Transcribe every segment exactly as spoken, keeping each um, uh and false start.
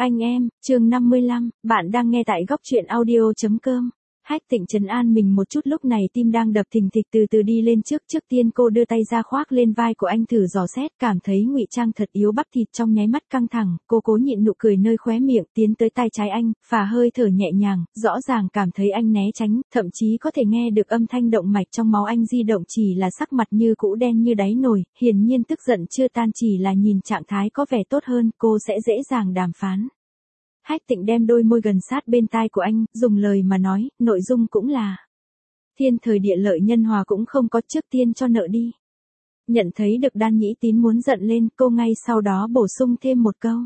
Anh em, chương năm mươi lăm, bạn đang nghe tại góc truyện audio chấm com. Hách Tịnh trấn an mình một chút, lúc này tim đang đập thình thịch, từ từ đi lên trước. Trước tiên cô đưa tay ra khoác lên vai của anh thử dò xét, cảm thấy ngụy trang thật yếu, bắp thịt trong nháy mắt căng thẳng. Cô cố nhịn nụ cười nơi khóe miệng, tiến tới tay trái anh, phả hơi thở nhẹ nhàng, rõ ràng cảm thấy anh né tránh, thậm chí có thể nghe được âm thanh động mạch trong máu anh di động. Chỉ là sắc mặt như cũ đen như đáy nồi, hiển nhiên tức giận chưa tan, chỉ là nhìn trạng thái có vẻ tốt hơn, cô sẽ dễ dàng đàm phán. Hách Tịnh đem đôi môi gần sát bên tai của anh, dùng lời mà nói, nội dung cũng là thiên thời địa lợi nhân hòa cũng không có, trước tiên cho nợ đi. Nhận thấy được Đan Nhĩ Tín muốn giận lên, cô ngay sau đó bổ sung thêm một câu.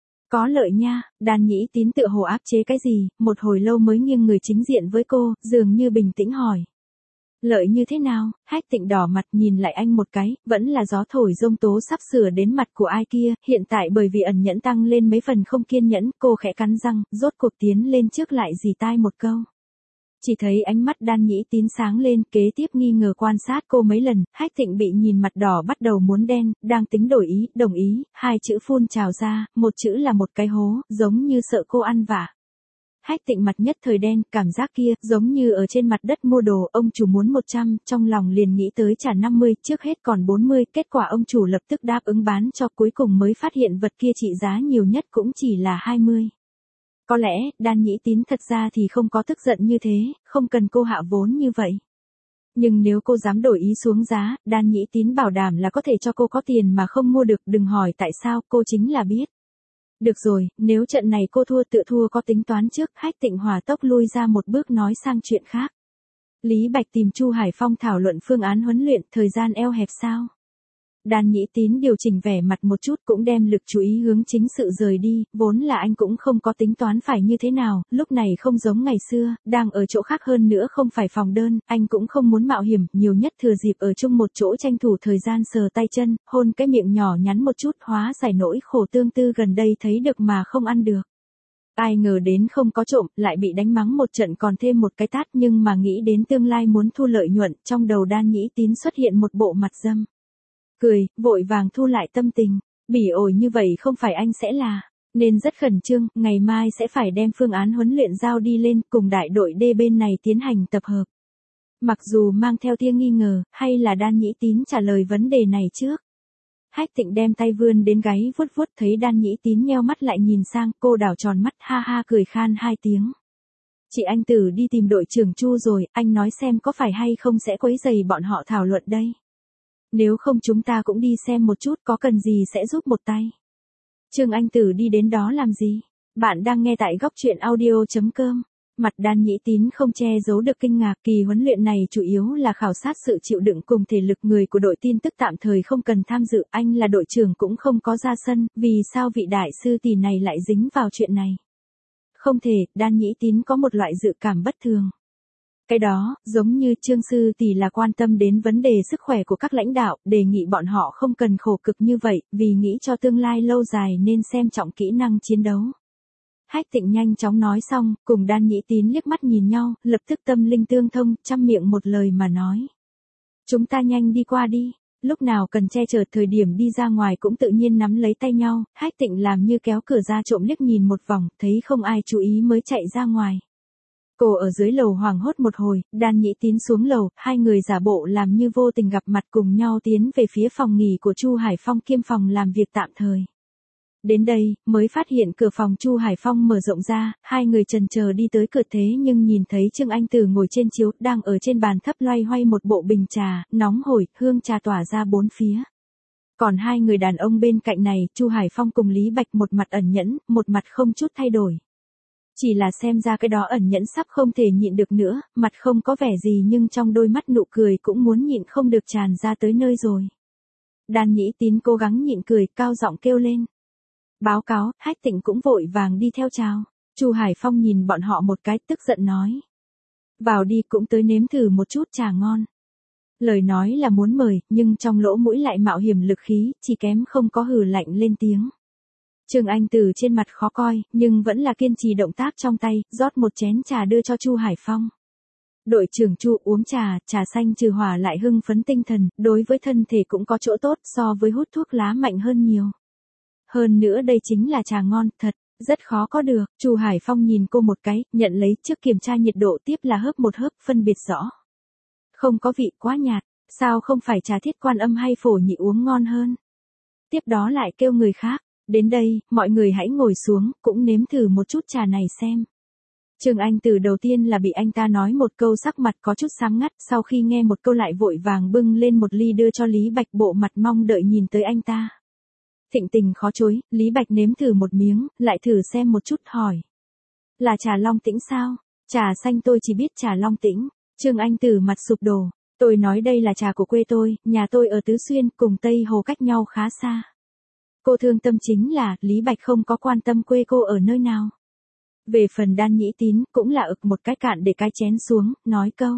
Có lợi nha. Đan Nhĩ Tín tựa hồ áp chế cái gì, một hồi lâu mới nghiêng người chính diện với cô, dường như bình tĩnh hỏi. Lợi như thế nào? Hách Tịnh đỏ mặt nhìn lại anh một cái, vẫn là gió thổi giông tố sắp sửa đến mặt của ai kia, hiện tại bởi vì ẩn nhẫn tăng lên mấy phần không kiên nhẫn, cô khẽ cắn răng, rốt cuộc tiến lên trước lại dì tai một câu. Chỉ thấy ánh mắt Đan Nhĩ Tín sáng lên, kế tiếp nghi ngờ quan sát cô mấy lần. Hách Tịnh bị nhìn mặt đỏ bắt đầu muốn đen, đang tính đổi ý, đồng ý, hai chữ phun trào ra, một chữ là một cái hố, giống như sợ cô ăn vạ. Hách Tịnh mặt nhất thời đen, cảm giác kia, giống như ở trên mặt đất mua đồ, ông chủ muốn một trăm, trong lòng liền nghĩ tới trả năm mươi, trước hết còn bốn mươi, kết quả ông chủ lập tức đáp ứng bán cho, cuối cùng mới phát hiện vật kia trị giá nhiều nhất cũng chỉ là hai mươi. Có lẽ, Đan Nhĩ Tín thật ra thì không có tức giận như thế, không cần cô hạ vốn như vậy. Nhưng nếu cô dám đổi ý xuống giá, Đan Nhĩ Tín bảo đảm là có thể cho cô có tiền mà không mua được, đừng hỏi tại sao, cô chính là biết. Được rồi, nếu trận này cô thua tự thua có tính toán trước. Hách Tịnh hỏa tốc lui ra một bước nói sang chuyện khác. Lý Bạch tìm Chu Hải Phong thảo luận phương án huấn luyện, thời gian eo hẹp sao? Đan Nhĩ Tín điều chỉnh vẻ mặt một chút, cũng đem lực chú ý hướng chính sự rời đi, vốn là anh cũng không có tính toán phải như thế nào, lúc này không giống ngày xưa, đang ở chỗ khác, hơn nữa không phải phòng đơn, anh cũng không muốn mạo hiểm, nhiều nhất thừa dịp ở chung một chỗ tranh thủ thời gian sờ tay chân, hôn cái miệng nhỏ nhắn một chút, hóa giải nỗi khổ tương tư gần đây thấy được mà không ăn được. Ai ngờ đến không có trộm, lại bị đánh mắng một trận còn thêm một cái tát, nhưng mà nghĩ đến tương lai muốn thu lợi nhuận, trong đầu Đan Nhĩ Tín xuất hiện một bộ mặt dâm. Cười, vội vàng thu lại tâm tình, bỉ ổi như vậy không phải anh sẽ là, nên rất khẩn trương, ngày mai sẽ phải đem phương án huấn luyện giao đi lên, cùng đại đội D bên này tiến hành tập hợp. Mặc dù mang theo tia nghi ngờ, hay là Đan Nhĩ Tín trả lời vấn đề này trước. Hách Tịnh đem tay vươn đến gáy vuốt vuốt, thấy Đan Nhĩ Tín nheo mắt lại nhìn sang, cô đảo tròn mắt, ha ha cười khan hai tiếng. Chị anh Tử đi tìm đội trưởng Chu rồi, anh nói xem có phải hay không sẽ quấy rầy bọn họ thảo luận đây. Nếu không chúng ta cũng đi xem một chút, có cần gì sẽ giúp một tay. Trương Anh Tử đi đến đó làm gì? Bạn đang nghe tại góc truyện audio chấm com. Mặt Đan Nhĩ Tín không che giấu được kinh ngạc, kỳ huấn luyện này chủ yếu là khảo sát sự chịu đựng cùng thể lực người của đội tin tức, tạm thời không cần tham dự, anh là đội trưởng cũng không có ra sân, vì sao vị đại sư tỷ này lại dính vào chuyện này? Không thể, Đan Nhĩ Tín có một loại dự cảm bất thường. Cái đó, giống như Trương sư tỷ là quan tâm đến vấn đề sức khỏe của các lãnh đạo, đề nghị bọn họ không cần khổ cực như vậy, vì nghĩ cho tương lai lâu dài nên xem trọng kỹ năng chiến đấu. Hách Tịnh nhanh chóng nói xong, cùng Đan Nhĩ Tín liếc mắt nhìn nhau, lập tức tâm linh tương thông, trăm miệng một lời mà nói. Chúng ta nhanh đi qua đi, lúc nào cần che chở thời điểm đi ra ngoài cũng tự nhiên nắm lấy tay nhau. Hách Tịnh làm như kéo cửa ra trộm liếc nhìn một vòng, thấy không ai chú ý mới chạy ra ngoài. Cô ở dưới lầu hoảng hốt một hồi, Đan Nhĩ Tín xuống lầu, hai người giả bộ làm như vô tình gặp mặt cùng nhau tiến về phía phòng nghỉ của Chu Hải Phong kiêm phòng làm việc tạm thời. Đến đây, mới phát hiện cửa phòng Chu Hải Phong mở rộng ra, hai người chần chờ đi tới cửa, thế nhưng nhìn thấy Trương Anh Tử ngồi trên chiếu, đang ở trên bàn thấp loay hoay một bộ bình trà, nóng hổi, hương trà tỏa ra bốn phía. Còn hai người đàn ông bên cạnh này, Chu Hải Phong cùng Lý Bạch, một mặt ẩn nhẫn, một mặt không chút thay đổi. Chỉ là xem ra cái đó ẩn nhẫn sắp không thể nhịn được nữa, mặt không có vẻ gì nhưng trong đôi mắt nụ cười cũng muốn nhịn không được tràn ra tới nơi rồi. Đan Nhĩ Tín cố gắng nhịn cười, cao giọng kêu lên. Báo cáo. Hách Tịnh cũng vội vàng đi theo chào. Chu Hải Phong nhìn bọn họ một cái, tức giận nói. Vào đi, cũng tới nếm thử một chút trà ngon. Lời nói là muốn mời, nhưng trong lỗ mũi lại mạo hiểm lực khí, chỉ kém không có hừ lạnh lên tiếng. Trương Anh Tử trên mặt khó coi, nhưng vẫn là kiên trì động tác trong tay, rót một chén trà đưa cho Chu Hải Phong. Đội trưởng Chu uống trà, trà xanh trừ hỏa lại hưng phấn tinh thần, đối với thân thể cũng có chỗ tốt, so với hút thuốc lá mạnh hơn nhiều. Hơn nữa đây chính là trà ngon, thật. Rất khó có được, Chu Hải Phong nhìn cô một cái, nhận lấy trước kiểm tra nhiệt độ tiếp là hớp một hớp, phân biệt rõ. Không có vị quá nhạt, sao không phải trà Thiết Quan Âm hay Phổ Nhị uống ngon hơn. Tiếp đó lại kêu người khác, đến đây, mọi người hãy ngồi xuống, cũng nếm thử một chút trà này xem. Trương Anh Từ đầu tiên là bị anh ta nói một câu sắc mặt có chút xám ngắt, sau khi nghe một câu lại vội vàng bưng lên một ly đưa cho Lý Bạch bộ mặt mong đợi nhìn tới anh ta. Thịnh tình khó chối, Lý Bạch nếm thử một miếng, lại thử xem một chút hỏi. Là trà Long Tĩnh sao? Trà xanh tôi chỉ biết trà Long Tĩnh. Trương Anh Từ mặt sụp đổ. Tôi nói đây là trà của quê tôi, nhà tôi ở Tứ Xuyên, cùng Tây Hồ cách nhau khá xa. Cô thương tâm chính là, Lý Bạch không có quan tâm quê cô ở nơi nào. Về phần Đan Nhĩ Tín, cũng là ực một cái cạn để cái chén xuống, nói câu.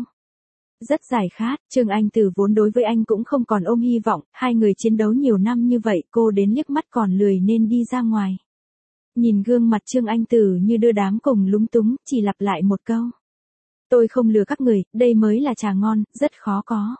Rất giải khát, Trương Anh Từ vốn đối với anh cũng không còn ôm hy vọng, hai người chiến đấu nhiều năm như vậy, cô đến liếc mắt còn lười nên đi ra ngoài. Nhìn gương mặt Trương Anh Từ như đưa đám cùng lúng túng, chỉ lặp lại một câu. Tôi không lừa các người, đây mới là trà ngon, rất khó có.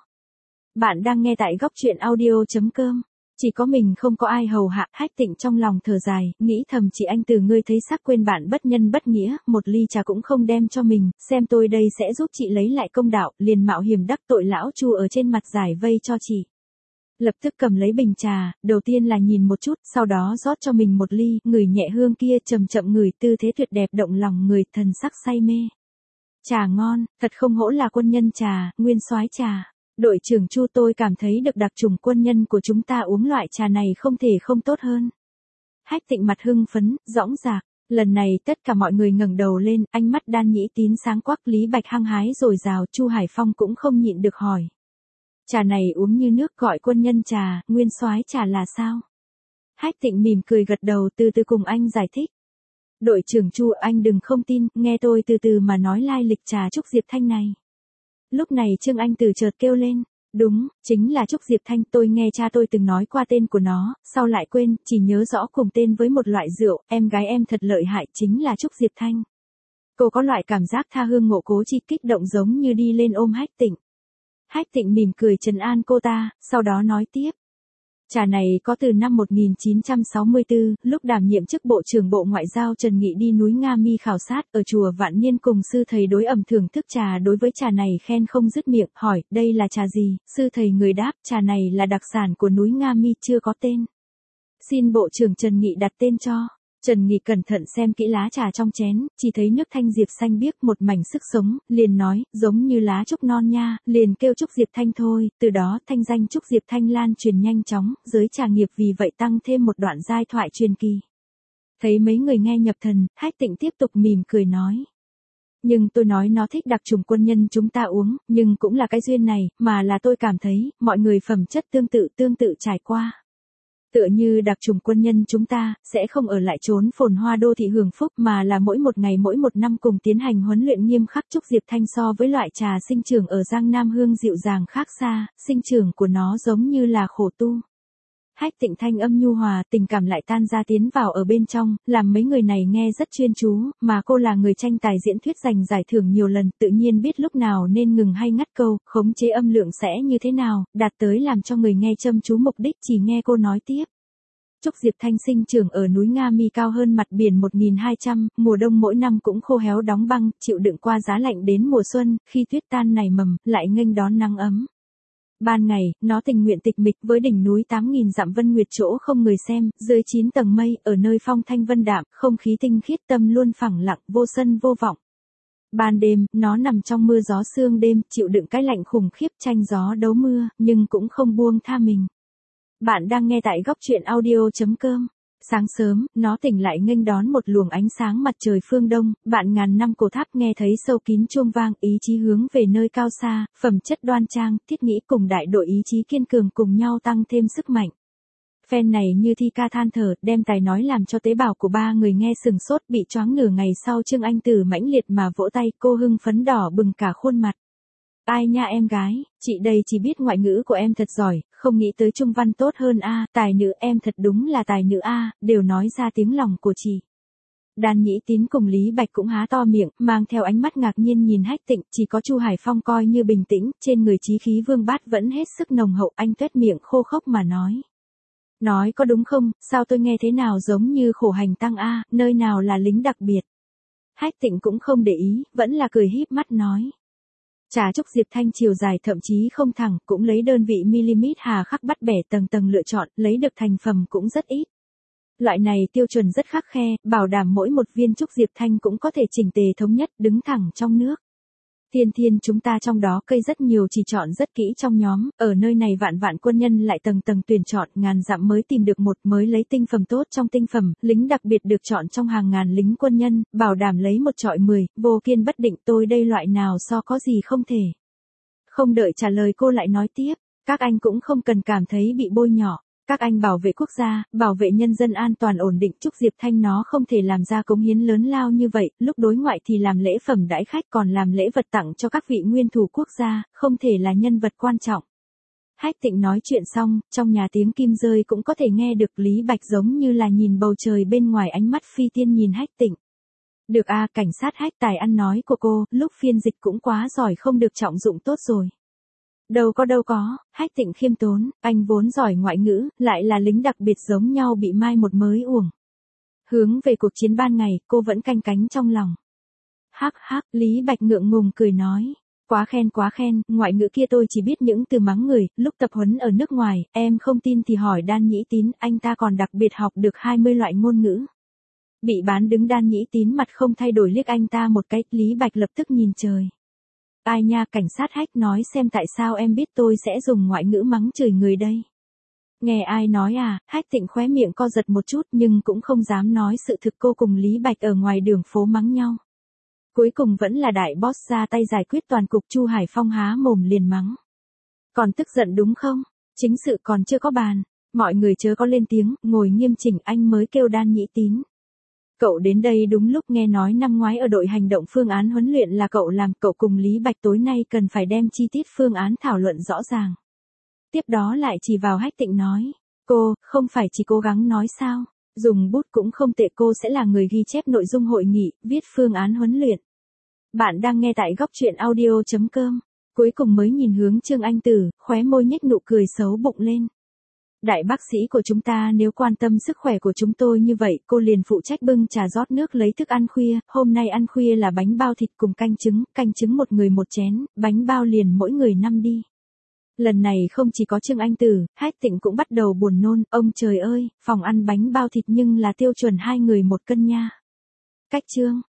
Bạn đang nghe tại góc truyện audio.com. Chỉ có mình không có ai hầu hạ, Hách Tịnh trong lòng thở dài, nghĩ thầm chị Anh Từ ngươi thấy sắc quên bạn bất nhân bất nghĩa, một ly trà cũng không đem cho mình, xem tôi đây sẽ giúp chị lấy lại công đạo, liền mạo hiểm đắc tội lão Chu ở trên mặt giải vây cho chị. Lập tức cầm lấy bình trà, đầu tiên là nhìn một chút, sau đó rót cho mình một ly, ngửi nhẹ hương kia chậm chậm ngửi tư thế tuyệt đẹp động lòng người, thần sắc say mê. Trà ngon, thật không hổ là quân nhân trà, nguyên soái trà. Đội trưởng Chu tôi cảm thấy được đặc trùng quân nhân của chúng ta uống loại trà này không thể không tốt hơn. Hách Tịnh mặt hưng phấn, dõng dạc. Lần này tất cả mọi người ngẩng đầu lên, ánh mắt Đan Nhĩ Tín sáng quắc, Lý Bạch hăng hái rồi rào, Chu Hải Phong cũng không nhịn được hỏi. Trà này uống như nước gọi quân nhân trà, nguyên soái trà là sao? Hách Tịnh mỉm cười gật đầu từ từ cùng anh giải thích. Đội trưởng Chu anh đừng không tin, nghe tôi từ từ mà nói lai lịch trà Trúc Diệp Thanh này. Lúc này Trương Anh Từ chợt kêu lên, đúng, chính là Trúc Diệp Thanh, tôi nghe cha tôi từng nói qua tên của nó, sau lại quên, chỉ nhớ rõ cùng tên với một loại rượu, em gái em thật lợi hại, chính là Trúc Diệp Thanh. Cô có loại cảm giác tha hương ngộ cố chi kích động giống như đi lên ôm Hách Tịnh. Hách Tịnh mỉm cười trấn an cô ta, sau đó nói tiếp. Trà này có từ năm một nghìn chín trăm sáu mươi tư, lúc đảm nhiệm chức Bộ trưởng Bộ Ngoại giao Trần Nghị đi núi Nga Mi khảo sát ở chùa Vạn Niên cùng sư thầy đối ẩm thưởng thức trà, đối với trà này khen không dứt miệng, hỏi, đây là trà gì? Sư thầy người đáp, trà này là đặc sản của núi Nga Mi chưa có tên. Xin Bộ trưởng Trần Nghị đặt tên cho. Trần Nghị cẩn thận xem kỹ lá trà trong chén, chỉ thấy nước thanh diệp xanh biếc một mảnh sức sống, liền nói, giống như lá trúc non nha, liền kêu Trúc Diệp Thanh thôi, từ đó thanh danh Trúc Diệp Thanh lan truyền nhanh chóng, giới trà nghiệp vì vậy tăng thêm một đoạn giai thoại truyền kỳ. Thấy mấy người nghe nhập thần, Hách Tịnh tiếp tục mỉm cười nói. Nhưng tôi nói nó thích đặc trùng quân nhân chúng ta uống, nhưng cũng là cái duyên này, mà là tôi cảm thấy, mọi người phẩm chất tương tự tương tự trải qua. Tựa như đặc trùng quân nhân chúng ta, sẽ không ở lại trốn phồn hoa đô thị hưởng phúc mà là mỗi một ngày mỗi một năm cùng tiến hành huấn luyện nghiêm khắc. Trúc Diệp Thanh so với loại trà sinh trưởng ở Giang Nam hương dịu dàng khác xa, sinh trưởng của nó giống như là khổ tu. Hách Tịnh thanh âm nhu hòa, tình cảm lại tan ra tiến vào ở bên trong, làm mấy người này nghe rất chuyên chú, mà cô là người tranh tài diễn thuyết giành giải thưởng nhiều lần, tự nhiên biết lúc nào nên ngừng hay ngắt câu, khống chế âm lượng sẽ như thế nào, đạt tới làm cho người nghe chăm chú mục đích. Chỉ nghe cô nói tiếp. Trúc Diệp Thanh sinh trưởng ở núi Nga Mi cao hơn mặt biển một nghìn hai trăm, mùa đông mỗi năm cũng khô héo đóng băng, chịu đựng qua giá lạnh đến mùa xuân, khi tuyết tan nảy mầm, lại nghênh đón nắng ấm. Ban ngày, nó tình nguyện tịch mịch với đỉnh núi tám nghìn dặm vân nguyệt chỗ không người xem, dưới chín tầng mây, ở nơi phong thanh vân đạm, không khí tinh khiết, tâm luôn phẳng lặng, vô sân vô vọng. Ban đêm, nó nằm trong mưa gió sương đêm, chịu đựng cái lạnh khủng khiếp tranh gió đấu mưa, nhưng cũng không buông tha mình. Bạn đang nghe tại góc truyện audio.com. Sáng sớm, nó tỉnh lại nghênh đón một luồng ánh sáng mặt trời phương đông, vạn ngàn năm cổ tháp nghe thấy sâu kín chuông vang, ý chí hướng về nơi cao xa, phẩm chất đoan trang, thiết nghĩ cùng đại đội ý chí kiên cường cùng nhau tăng thêm sức mạnh. Phen này như thi ca than thở, đem tài nói làm cho tế bào của ba người nghe sừng sốt, bị choáng nửa ngày sau Trương Anh Từ mãnh liệt mà vỗ tay, cô hưng phấn đỏ bừng cả khuôn mặt. Ai nha em gái, chị đây chỉ biết ngoại ngữ của em thật giỏi, không nghĩ tới trung văn tốt hơn a, tài nữ em thật đúng là tài nữ a, đều nói ra tiếng lòng của chị. Đan Nhĩ Tín cùng Lý Bạch cũng há to miệng, mang theo ánh mắt ngạc nhiên nhìn Hách Tịnh, chỉ có Chu Hải Phong coi như bình tĩnh, trên người chí khí vương bát vẫn hết sức nồng hậu, anh tuét miệng khô khốc mà nói. Nói có đúng không, sao tôi nghe thế nào giống như khổ hành tăng a, nơi nào là lính đặc biệt. Hách Tịnh cũng không để ý, vẫn là cười híp mắt nói. Trà trúc Diệp Thanh chiều dài thậm chí không thẳng, cũng lấy đơn vị mm hà khắc bắt bẻ tầng tầng lựa chọn, lấy được thành phẩm cũng rất ít. Loại này tiêu chuẩn rất khắc khe, bảo đảm mỗi một viên trúc Diệp Thanh cũng có thể chỉnh tề thống nhất, đứng thẳng trong nước. Thiên thiên chúng ta trong đó cây rất nhiều chỉ chọn rất kỹ trong nhóm, ở nơi này vạn vạn quân nhân lại tầng tầng tuyển chọn, ngàn dặm mới tìm được một, mới lấy tinh phẩm tốt trong tinh phẩm, lính đặc biệt được chọn trong hàng ngàn lính quân nhân, bảo đảm lấy một trọi mười, vô kiên bất định, tôi đây loại nào so có gì không thể. Không đợi trả lời cô lại nói tiếp, các anh cũng không cần cảm thấy bị bôi nhọ. Các anh bảo vệ quốc gia, bảo vệ nhân dân an toàn ổn định, trúc Diệp Thanh nó không thể làm ra cống hiến lớn lao như vậy, lúc đối ngoại thì làm lễ phẩm đãi khách, còn làm lễ vật tặng cho các vị nguyên thủ quốc gia, không thể là nhân vật quan trọng. Hách Tịnh nói chuyện xong, trong nhà tiếng kim rơi cũng có thể nghe được, Lý Bạch giống như là nhìn bầu trời bên ngoài, ánh mắt phi tiên nhìn Hách Tịnh. Được a, cảnh sát Hách tài ăn nói của cô, lúc phiên dịch cũng quá giỏi, không được trọng dụng tốt rồi. Đâu có đâu có, Hách Tịnh khiêm tốn, anh vốn giỏi ngoại ngữ, lại là lính đặc biệt giống nhau bị mai một mới uổng. Hướng về cuộc chiến ban ngày, cô vẫn canh cánh trong lòng. Hắc hắc, Lý Bạch ngượng ngùng cười nói. Quá khen quá khen, ngoại ngữ kia tôi chỉ biết những từ mắng người, lúc tập huấn ở nước ngoài, em không tin thì hỏi Đan Nhĩ Tín, anh ta còn đặc biệt học được hai mươi loại ngôn ngữ. Bị bán đứng Đan Nhĩ Tín mặt không thay đổi liếc anh ta một cái, Lý Bạch lập tức nhìn trời. Ai nha, cảnh sát Hách nói xem tại sao em biết tôi sẽ dùng ngoại ngữ mắng chửi người đây. Nghe ai nói à, Hách Tịnh khóe miệng co giật một chút nhưng cũng không dám nói sự thực, cô cùng Lý Bạch ở ngoài đường phố mắng nhau. Cuối cùng vẫn là đại boss ra tay giải quyết toàn cục, Chu Hải Phong há mồm liền mắng. Còn tức giận đúng không? Chính sự còn chưa có bàn. Mọi người chớ có lên tiếng, ngồi nghiêm chỉnh, anh mới kêu Đan Nhĩ Tín. Cậu đến đây đúng lúc, nghe nói năm ngoái ở đội hành động phương án huấn luyện là cậu làm, cậu cùng Lý Bạch tối nay cần phải đem chi tiết phương án thảo luận rõ ràng. Tiếp đó lại chỉ vào Hách Tịnh nói, cô, không phải chỉ cố gắng nói sao, dùng bút cũng không tệ, cô sẽ là người ghi chép nội dung hội nghị, viết phương án huấn luyện. Bạn đang nghe tại góc truyện audio chấm com, cuối cùng mới nhìn hướng Trương Anh Tử, khóe môi nhếch nụ cười xấu bụng lên. Đại bác sĩ của chúng ta nếu quan tâm sức khỏe của chúng tôi như vậy, cô liền phụ trách bưng trà rót nước lấy thức ăn khuya, hôm nay ăn khuya là bánh bao thịt cùng canh trứng, canh trứng một người một chén, bánh bao liền mỗi người năm đi. Lần này không chỉ có Trương Anh Tử, Hách Tịnh cũng bắt đầu buồn nôn, ông trời ơi, phòng ăn bánh bao thịt nhưng là tiêu chuẩn hai người một cân nha. Cách Trương